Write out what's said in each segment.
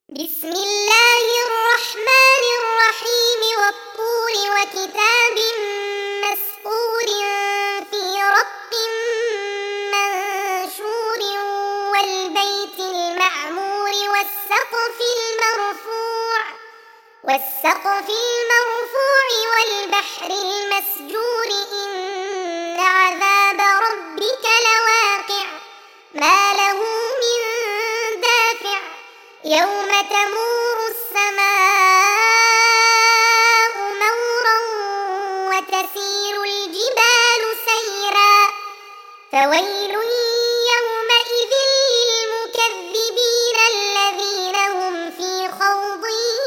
بسم الله الرحمن الرحيم والطور وكتاب مسطور في رق منشور والبيت المعمور والسقف المرفوع والبحر المسجور إن عذاب ربك لواقع ما له من دافع يوم تمور السماء مورا وتسير الجبال سيرا فويل يومئذ للمكذبين الذين هم في خوض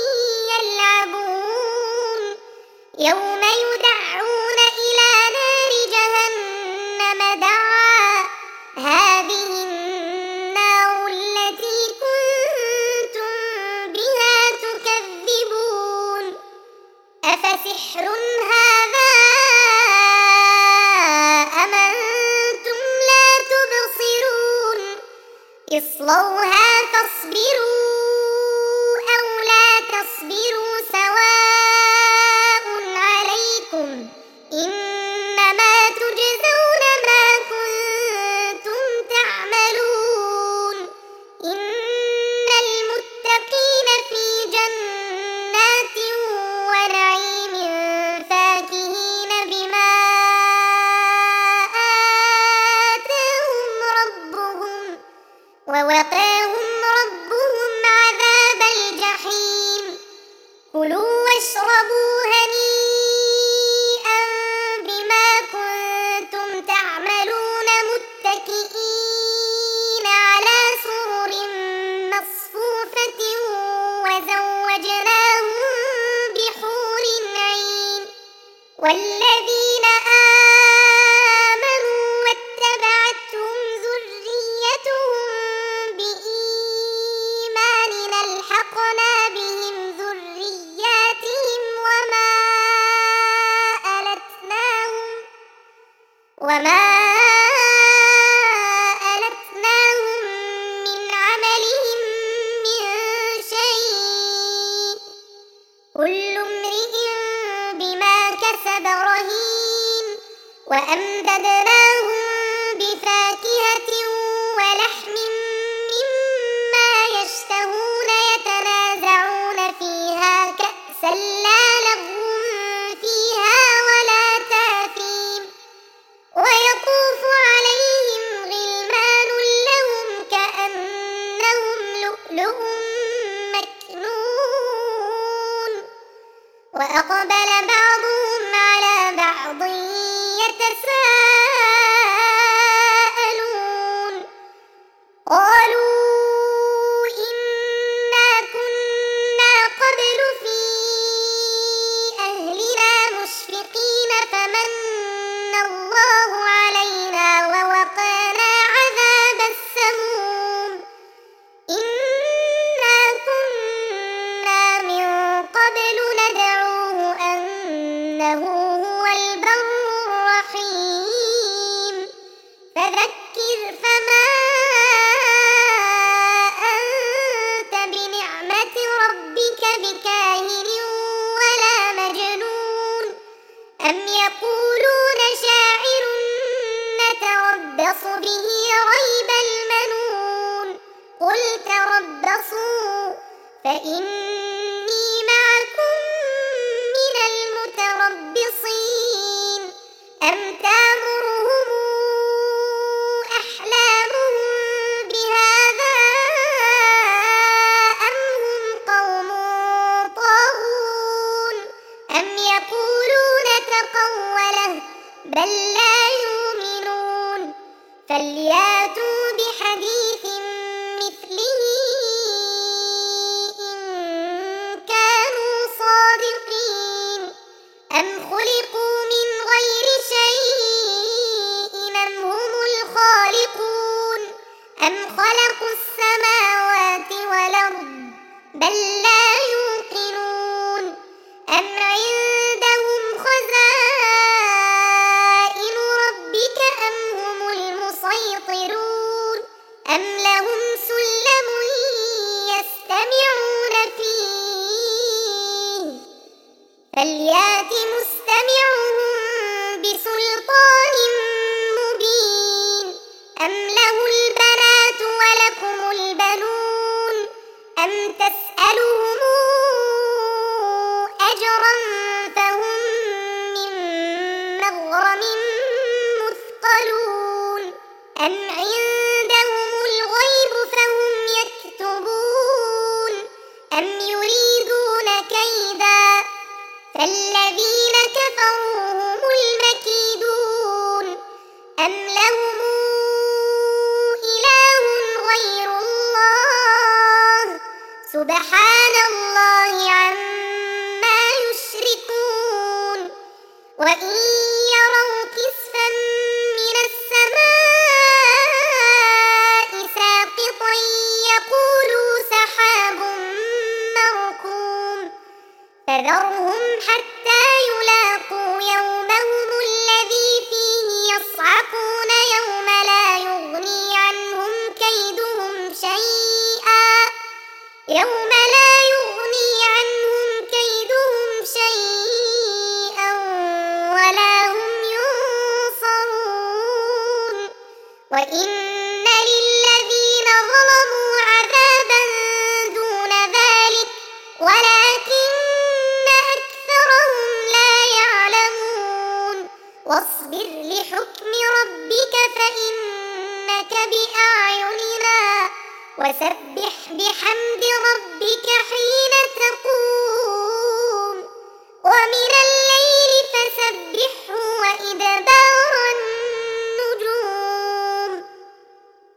يلعبون يوم يدعون إلى نار جهنم دعا هذه النار التي كنتم بها تكذبون أفسحر هذا أم أنتم لا تبصرون اصلوها فاصبروا أو لا تصبروا سواء عليكم إنما تجزون ما كنتم تعملون إن المتقين في جنات ونعيم فاكهين بما آتاهم ربهم ووقاهم ربهم عذاب الجحيم كلوا واشربوا هنيئا بما كنتم تعملون متكئين على سرر مصفوفة وزوجناهم بحور عين والذين آمنوا واتبعتهم ذريتهم بإيمان ألحقنا بهم ذرياتهم وما ألتناهم من عملهم من شيء كل امرئ بما كسب رهين وأمددناهم بفاكهة ولحم مما يشتهون يتنازعون فيها كأسا لا لغو فيها ولا تأثيم ويطوف عليهم غلمان لهم كأنهم لؤلؤ مكنون وأقبل بعضهم على بعض يتساءلون قالوا إنا كنا قبل في أهلنا مشفقين فمن الله علينا ووقانا عذاب السموم إنا كنا من قبل ندعوه أنه هو البر الرحيم فذكر فما أنت بنعمة ربك بكاهن ولا مجنون أم يقولون شاعر نتربص به ريب المنون قل تربصوا فإني معكم من المتربصين أم تأمرهم أحلامهم بهذا أم هم قوم طاغون أم يقولون تقوله بل لا يؤمنون فلياتوا بحديث مثله إن كانوا صادقين أم خلقوا من غير شيء أم هم الخالقون أم خلقوا السماوات والأرض بل لا يوقنون أم عندهم خزائن فليات مستمعهم بسلطان مبين أم له البنات ولكم البنون أم تسألهم أجرا فهم من مغرم مثقلون أم عندهم الغيب فهم يكتبون أم يريدون كيدا فالذين كفروا هم المكيدون أم لهم إله غير الله سبحان الله عما يشركون وإن يروا كسفا من السماء ساقطا يقولوا سحاب مركوم فذرهم حتى يلاقوا يومهم الذي فيه يصعقون يوم لا يغني عنهم كيدهم شيئا ولا هم ينصرون وإن للذين ظلموا عذابا دون ذلك ولكن أكثرهم لا يعلمون واصبر لحكم ربك فإنك بأعيننا وسبح بحمد ربك حين تقوم ومن الليل فسبحه وإدبار